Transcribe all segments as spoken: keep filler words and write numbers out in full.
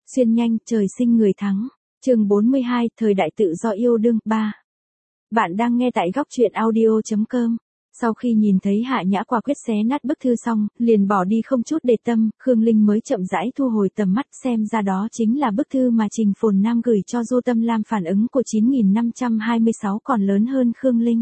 Xuyên nhanh, trời sinh người thắng. Chương bốn mươi hai, thời đại tự do yêu đương ba. Bạn đang nghe tại góc truyện audio chấm com. Sau khi nhìn thấy Hạ Nhã quả quyết xé nát bức thư xong, liền bỏ đi không chút để tâm, Khương Linh mới chậm rãi thu hồi tầm mắt, xem ra đó chính là bức thư mà Trình Phồn Nam gửi cho Du Tâm Lam. Phản ứng của chín nghìn năm trăm hai mươi sáu còn lớn hơn Khương Linh.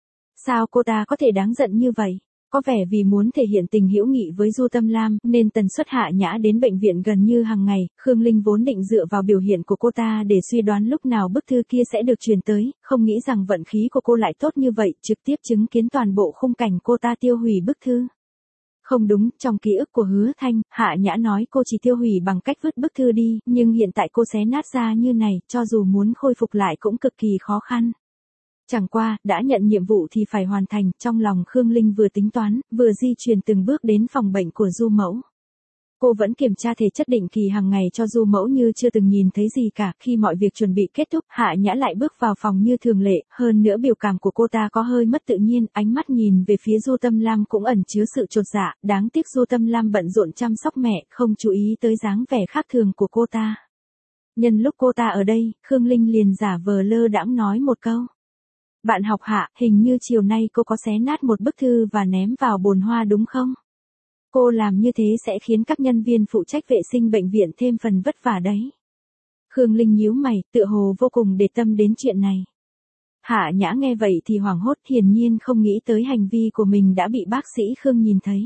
Sao cô ta có thể đáng giận như vậy? Có vẻ vì muốn thể hiện tình hữu nghị với Du Tâm Lam, nên tần suất Hạ Nhã đến bệnh viện gần như hàng ngày. Khương Linh vốn định dựa vào biểu hiện của cô ta để suy đoán lúc nào bức thư kia sẽ được truyền tới, không nghĩ rằng vận khí của cô lại tốt như vậy, trực tiếp chứng kiến toàn bộ khung cảnh cô ta tiêu hủy bức thư. Không đúng, trong ký ức của Hứa Thanh, Hạ Nhã nói cô chỉ tiêu hủy bằng cách vứt bức thư đi, nhưng hiện tại cô xé nát ra như này, cho dù muốn khôi phục lại cũng cực kỳ khó khăn. Chẳng qua, đã nhận nhiệm vụ thì phải hoàn thành, trong lòng Khương Linh vừa tính toán, vừa di chuyển từng bước đến phòng bệnh của Du Mẫu. Cô vẫn kiểm tra thể chất định kỳ hàng ngày cho Du Mẫu như chưa từng nhìn thấy gì cả. Khi mọi việc chuẩn bị kết thúc, Hạ Nhã lại bước vào phòng như thường lệ, hơn nữa biểu cảm của cô ta có hơi mất tự nhiên, ánh mắt nhìn về phía Du Tâm Lam cũng ẩn chứa sự chột dạ, đáng tiếc Du Tâm Lam bận rộn chăm sóc mẹ, không chú ý tới dáng vẻ khác thường của cô ta. Nhân lúc cô ta ở đây, Khương Linh liền giả vờ lơ đãng nói một câu. Bạn học Hạ, hình như chiều nay cô có xé nát một bức thư và ném vào bồn hoa đúng không? Cô làm như thế sẽ khiến các nhân viên phụ trách vệ sinh bệnh viện thêm phần vất vả đấy. Khương Linh nhíu mày, tựa hồ vô cùng để tâm đến chuyện này. Hạ Nhã nghe vậy thì hoảng hốt, hiển nhiên không nghĩ tới hành vi của mình đã bị bác sĩ Khương nhìn thấy.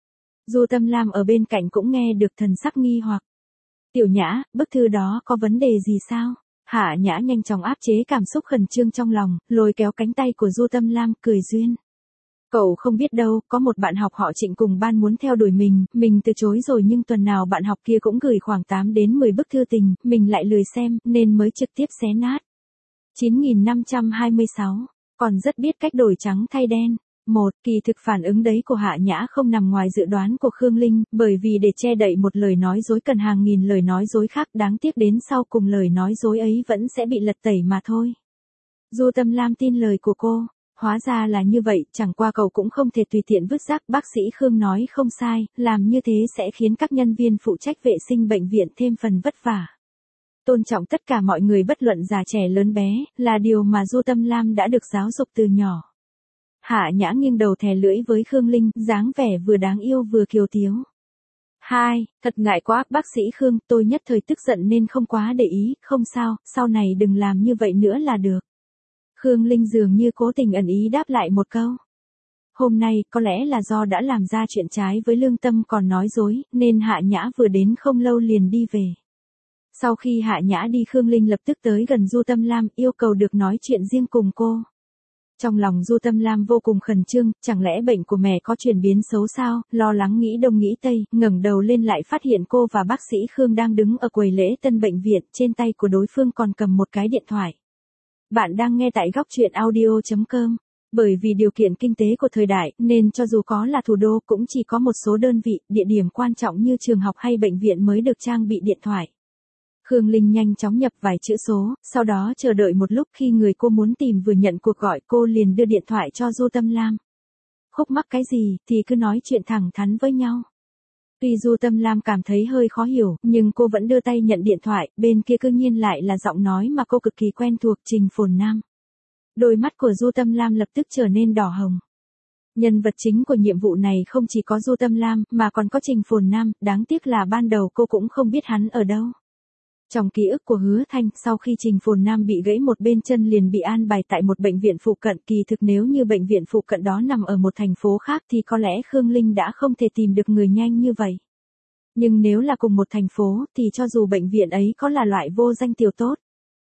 Du Tâm Lam ở bên cạnh cũng nghe được, thần sắc nghi hoặc. Tiểu Nhã, bức thư đó có vấn đề gì sao? Hạ Nhã nhanh chóng áp chế cảm xúc khẩn trương trong lòng, lôi kéo cánh tay của Du Tâm Lam, cười duyên. Cậu không biết đâu, có một bạn học họ Trịnh cùng ban muốn theo đuổi mình, mình từ chối rồi nhưng tuần nào bạn học kia cũng gửi khoảng tám đến mười bức thư tình, mình lại lười xem, nên mới trực tiếp xé nát. chín nghìn năm trăm hai mươi sáu, còn rất biết cách đổi trắng thay đen. Một, kỳ thực phản ứng đấy của Hạ Nhã không nằm ngoài dự đoán của Khương Linh, bởi vì để che đậy một lời nói dối cần hàng nghìn lời nói dối khác, đáng tiếc đến sau cùng lời nói dối ấy vẫn sẽ bị lật tẩy mà thôi. Du Tâm Lam tin lời của cô, hóa ra là như vậy, chẳng qua cậu cũng không thể tùy tiện vứt rác, bác sĩ Khương nói không sai, làm như thế sẽ khiến các nhân viên phụ trách vệ sinh bệnh viện thêm phần vất vả. Tôn trọng tất cả mọi người bất luận già trẻ lớn bé, là điều mà Du Tâm Lam đã được giáo dục từ nhỏ. Hạ Nhã nghiêng đầu thè lưỡi với Khương Linh, dáng vẻ vừa đáng yêu vừa kiều tiếu. Hai, thật ngại quá, bác sĩ Khương, tôi nhất thời tức giận nên không quá để ý, không sao, sau này đừng làm như vậy nữa là được. Khương Linh dường như cố tình ẩn ý đáp lại một câu. Hôm nay, có lẽ là do đã làm ra chuyện trái với lương tâm còn nói dối, nên Hạ Nhã vừa đến không lâu liền đi về. Sau khi Hạ Nhã đi, Khương Linh lập tức tới gần Du Tâm Lam, yêu cầu được nói chuyện riêng cùng cô. Trong lòng Du Tâm Lam vô cùng khẩn trương, chẳng lẽ bệnh của mẹ có chuyển biến xấu sao, lo lắng nghĩ đông nghĩ tây, ngẩng đầu lên lại phát hiện cô và bác sĩ Khương đang đứng ở quầy lễ tân bệnh viện, trên tay của đối phương còn cầm một cái điện thoại. Bạn đang nghe tại góc truyện audio chấm com. Bởi vì điều kiện kinh tế của thời đại, nên cho dù có là thủ đô cũng chỉ có một số đơn vị, địa điểm quan trọng như trường học hay bệnh viện mới được trang bị điện thoại. Khương Linh nhanh chóng nhập vài chữ số, sau đó chờ đợi một lúc, khi người cô muốn tìm vừa nhận cuộc gọi, cô liền đưa điện thoại cho Du Tâm Lam. Khúc mắc cái gì, thì cứ nói chuyện thẳng thắn với nhau. Tuy Du Tâm Lam cảm thấy hơi khó hiểu, nhưng cô vẫn đưa tay nhận điện thoại, bên kia cư nhiên lại là giọng nói mà cô cực kỳ quen thuộc, Trình Phồn Nam. Đôi mắt của Du Tâm Lam lập tức trở nên đỏ hồng. Nhân vật chính của nhiệm vụ này không chỉ có Du Tâm Lam, mà còn có Trình Phồn Nam, đáng tiếc là ban đầu cô cũng không biết hắn ở đâu. Trong ký ức của Hứa Thanh, sau khi Trình Phồn Nam bị gãy một bên chân liền bị an bài tại một bệnh viện phụ cận, kỳ thực nếu như bệnh viện phụ cận đó nằm ở một thành phố khác thì có lẽ Khương Linh đã không thể tìm được người nhanh như vậy. Nhưng nếu là cùng một thành phố, thì cho dù bệnh viện ấy có là loại vô danh tiểu tốt.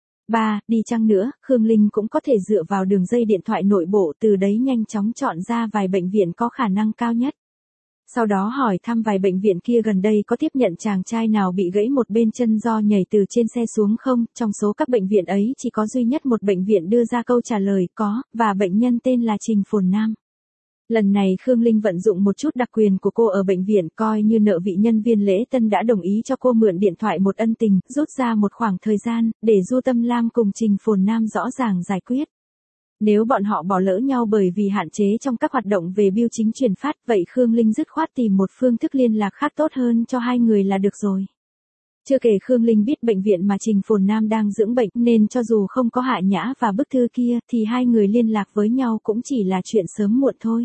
Ba, đi chăng nữa, Khương Linh cũng có thể dựa vào đường dây điện thoại nội bộ, từ đấy nhanh chóng chọn ra vài bệnh viện có khả năng cao nhất. Sau đó hỏi thăm vài bệnh viện kia gần đây có tiếp nhận chàng trai nào bị gãy một bên chân do nhảy từ trên xe xuống không, trong số các bệnh viện ấy chỉ có duy nhất một bệnh viện đưa ra câu trả lời có, và bệnh nhân tên là Trình Phồn Nam. Lần này Khương Linh vận dụng một chút đặc quyền của cô ở bệnh viện, coi như nợ vị nhân viên lễ tân đã đồng ý cho cô mượn điện thoại một ân tình, rút ra một khoảng thời gian, để Du Tâm Lam cùng Trình Phồn Nam rõ ràng giải quyết. Nếu bọn họ bỏ lỡ nhau bởi vì hạn chế trong các hoạt động về bưu chính truyền phát, vậy Khương Linh dứt khoát tìm một phương thức liên lạc khác tốt hơn cho hai người là được rồi. Chưa kể Khương Linh biết bệnh viện mà Trình Phồn Nam đang dưỡng bệnh nên cho dù không có Hạ Nhã và bức thư kia thì hai người liên lạc với nhau cũng chỉ là chuyện sớm muộn thôi.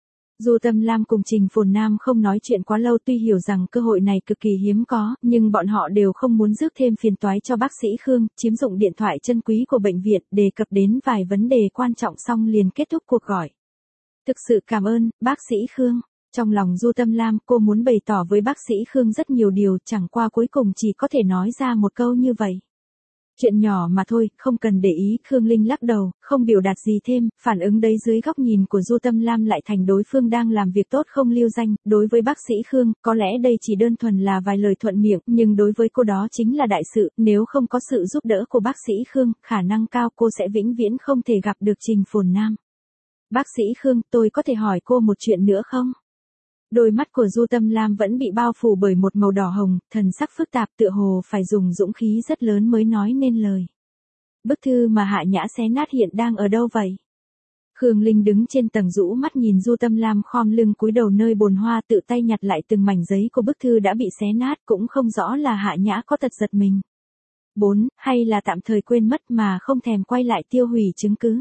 Du Tâm Lam cùng Trình Phồn Nam không nói chuyện quá lâu, tuy hiểu rằng cơ hội này cực kỳ hiếm có, nhưng bọn họ đều không muốn rước thêm phiền toái cho bác sĩ Khương, chiếm dụng điện thoại chân quý của bệnh viện, đề cập đến vài vấn đề quan trọng xong liền kết thúc cuộc gọi. Thực sự cảm ơn, bác sĩ Khương. Trong lòng Du Tâm Lam, cô muốn bày tỏ với bác sĩ Khương rất nhiều điều, chẳng qua cuối cùng chỉ có thể nói ra một câu như vậy. Chuyện nhỏ mà thôi, không cần để ý. Khương Linh lắc đầu, không biểu đạt gì thêm, phản ứng đấy dưới góc nhìn của Du Tâm Lam lại thành đối phương đang làm việc tốt không lưu danh. Đối với bác sĩ Khương, có lẽ đây chỉ đơn thuần là vài lời thuận miệng, nhưng đối với cô đó chính là đại sự, nếu không có sự giúp đỡ của bác sĩ Khương, khả năng cao cô sẽ vĩnh viễn không thể gặp được Trình Phồn Nam. Bác sĩ Khương, tôi có thể hỏi cô một chuyện nữa không? Đôi mắt của Du Tâm Lam vẫn bị bao phủ bởi một màu đỏ hồng, thần sắc phức tạp, tựa hồ phải dùng dũng khí rất lớn mới nói nên lời. Bức thư mà Hạ Nhã xé nát hiện đang ở đâu vậy? Khương Linh đứng trên tầng rũ mắt nhìn Du Tâm Lam khom lưng cúi đầu nơi bồn hoa, tự tay nhặt lại từng mảnh giấy của bức thư đã bị xé nát, cũng không rõ là Hạ Nhã có tật giật mình. bốn. Hay là tạm thời quên mất mà không thèm quay lại tiêu hủy chứng cứ.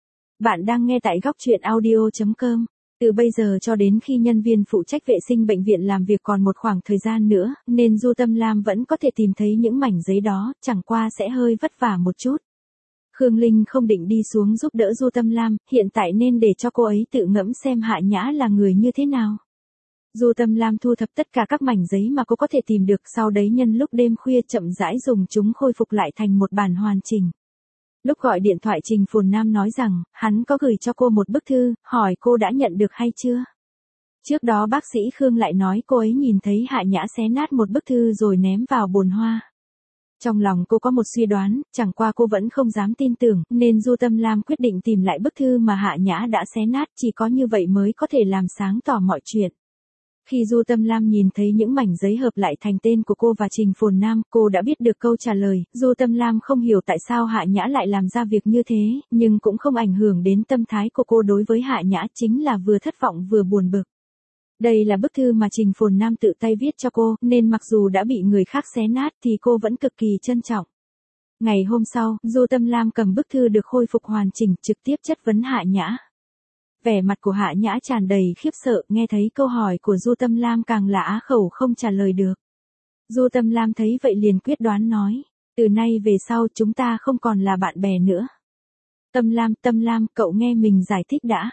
Bạn đang nghe tại góc truyện audio chấm com. Từ bây giờ cho đến khi nhân viên phụ trách vệ sinh bệnh viện làm việc còn một khoảng thời gian nữa, nên Du Tâm Lam vẫn có thể tìm thấy những mảnh giấy đó, chẳng qua sẽ hơi vất vả một chút. Khương Linh không định đi xuống giúp đỡ Du Tâm Lam, hiện tại nên để cho cô ấy tự ngẫm xem Hạ Nhã là người như thế nào. Du Tâm Lam thu thập tất cả các mảnh giấy mà cô có thể tìm được, sau đấy nhân lúc đêm khuya chậm rãi dùng chúng khôi phục lại thành một bản hoàn chỉnh. Lúc gọi điện thoại Trình Phồn Nam nói rằng, hắn có gửi cho cô một bức thư, hỏi cô đã nhận được hay chưa. Trước đó bác sĩ Khương lại nói cô ấy nhìn thấy Hạ Nhã xé nát một bức thư rồi ném vào bồn hoa. Trong lòng cô có một suy đoán, chẳng qua cô vẫn không dám tin tưởng, nên Du Tâm Lam quyết định tìm lại bức thư mà Hạ Nhã đã xé nát, chỉ có như vậy mới có thể làm sáng tỏ mọi chuyện. Khi Du Tâm Lam nhìn thấy những mảnh giấy hợp lại thành tên của cô và Trình Phồn Nam, cô đã biết được câu trả lời. Du Tâm Lam không hiểu tại sao Hạ Nhã lại làm ra việc như thế, nhưng cũng không ảnh hưởng đến tâm thái của cô đối với Hạ Nhã, chính là vừa thất vọng vừa buồn bực. Đây là bức thư mà Trình Phồn Nam tự tay viết cho cô, nên mặc dù đã bị người khác xé nát thì cô vẫn cực kỳ trân trọng. Ngày hôm sau, Du Tâm Lam cầm bức thư được khôi phục hoàn chỉnh, trực tiếp chất vấn Hạ Nhã. Vẻ mặt của Hạ Nhã tràn đầy khiếp sợ, nghe thấy câu hỏi của Du Tâm Lam càng là á khẩu không trả lời được. Du Tâm Lam thấy vậy liền quyết đoán nói, từ nay về sau chúng ta không còn là bạn bè nữa. Tâm Lam, Tâm Lam, cậu nghe mình giải thích đã.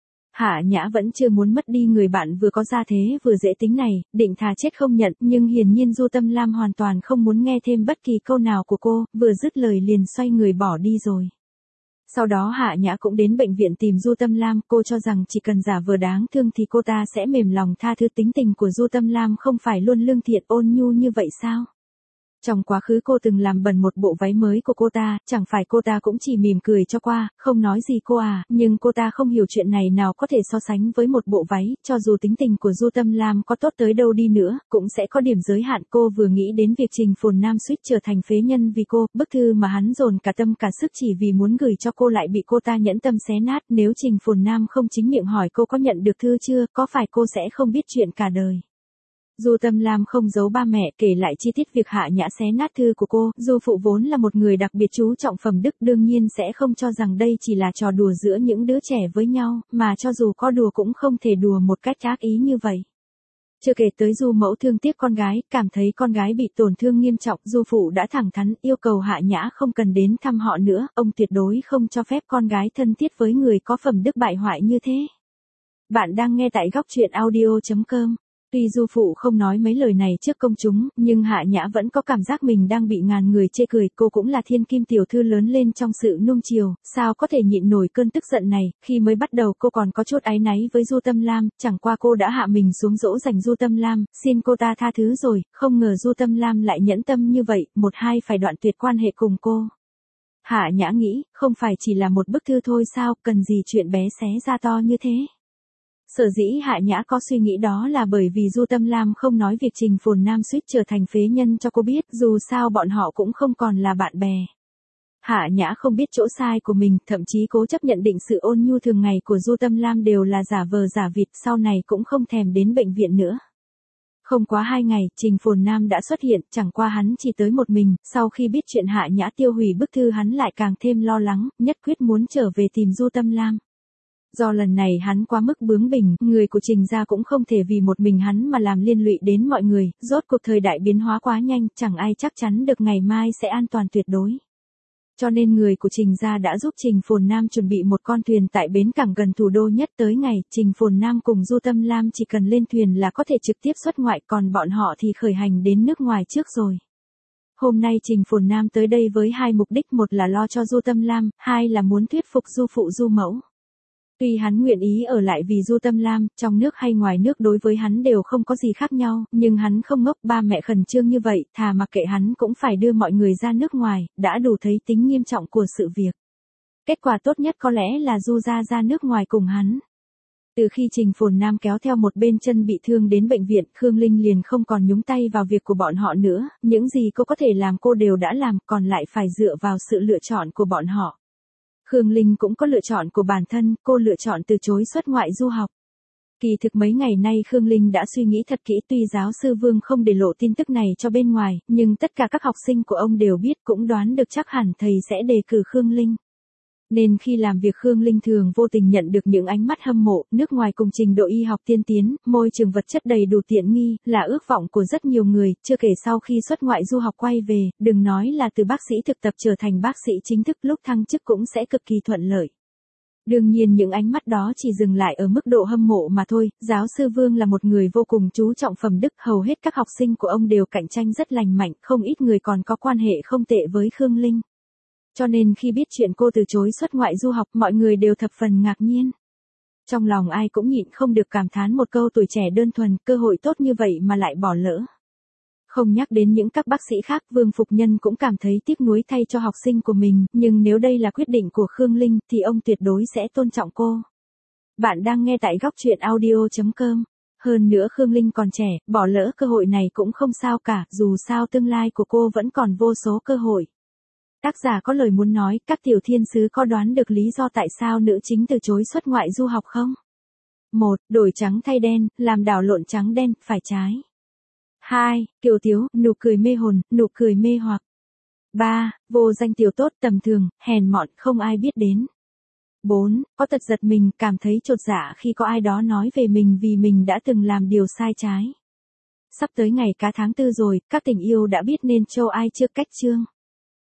Hạ Nhã vẫn chưa muốn mất đi người bạn vừa có gia thế vừa dễ tính này, định thà chết không nhận, nhưng hiển nhiên Du Tâm Lam hoàn toàn không muốn nghe thêm bất kỳ câu nào của cô, vừa dứt lời liền xoay người bỏ đi rồi. Sau đó Hạ Nhã cũng đến bệnh viện tìm Du Tâm Lam, cô cho rằng chỉ cần giả vờ đáng thương thì cô ta sẽ mềm lòng tha thứ. Tính tình của Du Tâm Lam không phải luôn lương thiện ôn nhu như vậy sao? Trong quá khứ cô từng làm bẩn một bộ váy mới của cô ta, chẳng phải cô ta cũng chỉ mỉm cười cho qua, không nói gì cô à, nhưng cô ta không hiểu chuyện này nào có thể so sánh với một bộ váy, cho dù tính tình của Du Tâm Lam có tốt tới đâu đi nữa, cũng sẽ có điểm giới hạn. Cô vừa nghĩ đến việc Trình Phồn Nam suýt trở thành phế nhân vì cô, bức thư mà hắn dồn cả tâm cả sức chỉ vì muốn gửi cho cô lại bị cô ta nhẫn tâm xé nát, nếu Trình Phồn Nam không chính miệng hỏi cô có nhận được thư chưa, có phải cô sẽ không biết chuyện cả đời. Du Tâm Lam không giấu ba mẹ, kể lại chi tiết việc Hạ Nhã xé nát thư của cô. Du phụ vốn là một người đặc biệt chú trọng phẩm đức, đương nhiên sẽ không cho rằng đây chỉ là trò đùa giữa những đứa trẻ với nhau, mà cho dù có đùa cũng không thể đùa một cách ác ý như vậy. Chưa kể tới Du mẫu thương tiếc con gái, cảm thấy con gái bị tổn thương nghiêm trọng, Du phụ đã thẳng thắn yêu cầu Hạ Nhã không cần đến thăm họ nữa, ông tuyệt đối không cho phép con gái thân thiết với người có phẩm đức bại hoại như thế. Bạn đang nghe tại góc truyện audio chấm com. Tuy Du phụ không nói mấy lời này trước công chúng, nhưng Hạ Nhã vẫn có cảm giác mình đang bị ngàn người chê cười. Cô cũng là thiên kim tiểu thư lớn lên trong sự nuông chiều, sao có thể nhịn nổi cơn tức giận này. Khi mới bắt đầu cô còn có chút áy náy với Du Tâm Lam, chẳng qua cô đã hạ mình xuống dỗ dành Du Tâm Lam, xin cô ta tha thứ rồi, không ngờ Du Tâm Lam lại nhẫn tâm như vậy, một hai phải đoạn tuyệt quan hệ cùng cô. Hạ Nhã nghĩ, không phải chỉ là một bức thư thôi sao, cần gì chuyện bé xé ra to như thế. Sở dĩ Hạ Nhã có suy nghĩ đó là bởi vì Du Tâm Lam không nói việc Trình Phồn Nam suýt trở thành phế nhân cho cô biết, dù sao bọn họ cũng không còn là bạn bè. Hạ Nhã không biết chỗ sai của mình, thậm chí cố chấp nhận định sự ôn nhu thường ngày của Du Tâm Lam đều là giả vờ giả vịt, sau này cũng không thèm đến bệnh viện nữa. Không quá hai ngày, Trình Phồn Nam đã xuất hiện, chẳng qua hắn chỉ tới một mình, sau khi biết chuyện Hạ Nhã tiêu hủy bức thư hắn lại càng thêm lo lắng, nhất quyết muốn trở về tìm Du Tâm Lam. Do lần này hắn quá mức bướng bỉnh, người của Trình gia cũng không thể vì một mình hắn mà làm liên lụy đến mọi người, rốt cuộc thời đại biến hóa quá nhanh, chẳng ai chắc chắn được ngày mai sẽ an toàn tuyệt đối. Cho nên người của Trình gia đã giúp Trình Phồn Nam chuẩn bị một con thuyền tại bến cảng gần thủ đô nhất, tới ngày Trình Phồn Nam cùng Du Tâm Lam chỉ cần lên thuyền là có thể trực tiếp xuất ngoại, còn bọn họ thì khởi hành đến nước ngoài trước rồi. Hôm nay Trình Phồn Nam tới đây với hai mục đích, một là lo cho Du Tâm Lam, hai là muốn thuyết phục Du phụ Du mẫu. Tuy hắn nguyện ý ở lại vì Du Tâm Lam, trong nước hay ngoài nước đối với hắn đều không có gì khác nhau, nhưng hắn không ngốc, ba mẹ khẩn trương như vậy, thà mặc kệ hắn cũng phải đưa mọi người ra nước ngoài, đã đủ thấy tính nghiêm trọng của sự việc. Kết quả tốt nhất có lẽ là Du gia ra nước ngoài cùng hắn. Từ khi Trình Phồn Nam kéo theo một bên chân bị thương đến bệnh viện, Khương Linh liền không còn nhúng tay vào việc của bọn họ nữa, những gì cô có thể làm cô đều đã làm, còn lại phải dựa vào sự lựa chọn của bọn họ. Khương Linh cũng có lựa chọn của bản thân, cô lựa chọn từ chối xuất ngoại du học. Kỳ thực mấy ngày nay Khương Linh đã suy nghĩ thật kỹ, tuy giáo sư Vương không để lộ tin tức này cho bên ngoài, nhưng tất cả các học sinh của ông đều biết, cũng đoán được chắc hẳn thầy sẽ đề cử Khương Linh. Nên khi làm việc Khương Linh thường vô tình nhận được những ánh mắt hâm mộ, nước ngoài cùng trình độ y học tiên tiến, môi trường vật chất đầy đủ tiện nghi, là ước vọng của rất nhiều người, chưa kể sau khi xuất ngoại du học quay về, đừng nói là từ bác sĩ thực tập trở thành bác sĩ chính thức, lúc thăng chức cũng sẽ cực kỳ thuận lợi. Đương nhiên những ánh mắt đó chỉ dừng lại ở mức độ hâm mộ mà thôi, giáo sư Vương là một người vô cùng chú trọng phẩm đức, hầu hết các học sinh của ông đều cạnh tranh rất lành mạnh, không ít người còn có quan hệ không tệ với Khương Linh. Cho nên khi biết chuyện cô từ chối xuất ngoại du học, mọi người đều thập phần ngạc nhiên. Trong lòng ai cũng nhịn không được cảm thán một câu tuổi trẻ đơn thuần, cơ hội tốt như vậy mà lại bỏ lỡ. Không nhắc đến những các bác sĩ khác, Vương Phục Nhân cũng cảm thấy tiếc nuối thay cho học sinh của mình, nhưng nếu đây là quyết định của Khương Linh, thì ông tuyệt đối sẽ tôn trọng cô. Bạn đang nghe tại góc truyện audio chấm com. Hơn nữa Khương Linh còn trẻ, bỏ lỡ cơ hội này cũng không sao cả, dù sao tương lai của cô vẫn còn vô số cơ hội. Tác giả có lời muốn nói, các tiểu thiên sứ có đoán được lý do tại sao nữ chính từ chối xuất ngoại du học không? một. Đổi trắng thay đen, làm đảo lộn trắng đen, phải trái. hai. Kiều Tiếu, nụ cười mê hồn, nụ cười mê hoặc. ba. Vô danh tiểu tốt, tầm thường, hèn mọn, không ai biết đến. bốn. Có tật giật mình, cảm thấy chột dạ khi có ai đó nói về mình vì mình đã từng làm điều sai trái. Sắp tới ngày cá tháng tư rồi, các tình yêu đã biết nên châu ai chưa cách chương.